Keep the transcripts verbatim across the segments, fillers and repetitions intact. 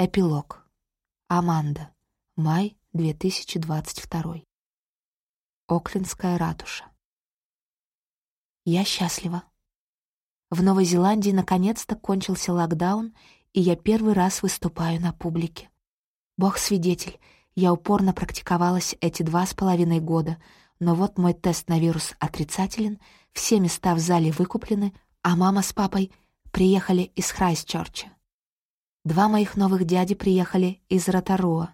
Эпилог. Аманда. Май две тысячи двадцать второй. Оклендская ратуша. Я счастлива. В Новой Зеландии наконец-то кончился локдаун, и я первый раз выступаю на публике. Бог свидетель, я упорно практиковалась эти два с половиной года, но вот мой тест на вирус отрицателен, все места в зале выкуплены, а мама с папой приехали из Храйстчерча. Два моих новых дяди приехали из Ротаруа.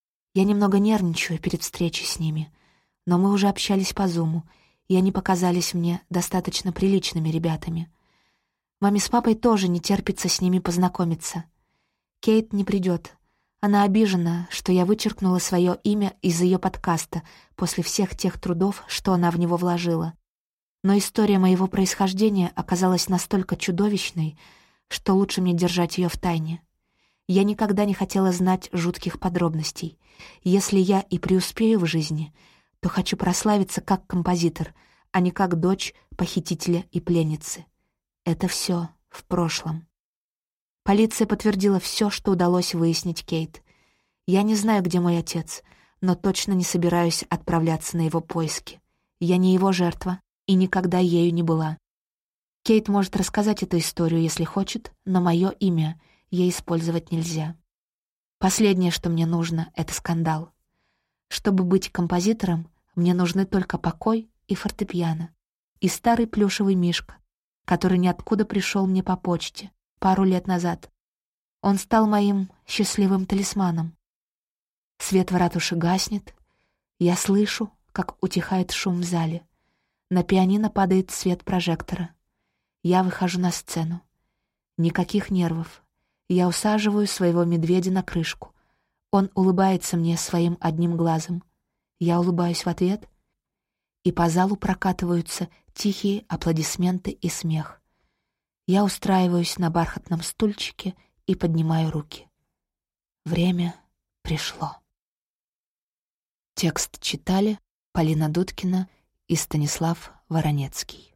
Я немного нервничаю перед встречей с ними, но мы уже общались по Зуму, и они показались мне достаточно приличными ребятами. Маме с папой тоже не терпится с ними познакомиться. Кейт не придет. Она обижена, что я вычеркнула свое имя из ее подкаста после всех тех трудов, что она в него вложила. Но история моего происхождения оказалась настолько чудовищной, что лучше мне держать ее в тайне. Я никогда не хотела знать жутких подробностей. Если я и преуспею в жизни, то хочу прославиться как композитор, а не как дочь похитителя и пленницы. Это все в прошлом. Полиция подтвердила все, что удалось выяснить Кейт. Я не знаю, где мой отец, но точно не собираюсь отправляться на его поиски. Я не его жертва и никогда ею не была. Кейт может рассказать эту историю, если хочет, но мое имя ей использовать нельзя. Последнее, что мне нужно, — это скандал. Чтобы быть композитором, мне нужны только покой и фортепиано, и старый плюшевый мишка, который ниоткуда пришел мне по почте пару лет назад. Он стал моим счастливым талисманом. Свет в ратуше гаснет, я слышу, как утихает шум в зале. На пианино падает свет прожектора. Я выхожу на сцену. Никаких нервов. Я усаживаю своего медведя на крышку. Он улыбается мне своим одним глазом. Я улыбаюсь в ответ, и по залу прокатываются тихие аплодисменты и смех. Я устраиваюсь на бархатном стульчике и поднимаю руки. Время пришло. Текст читали Полина Дудкина и Станислав Воронецкий.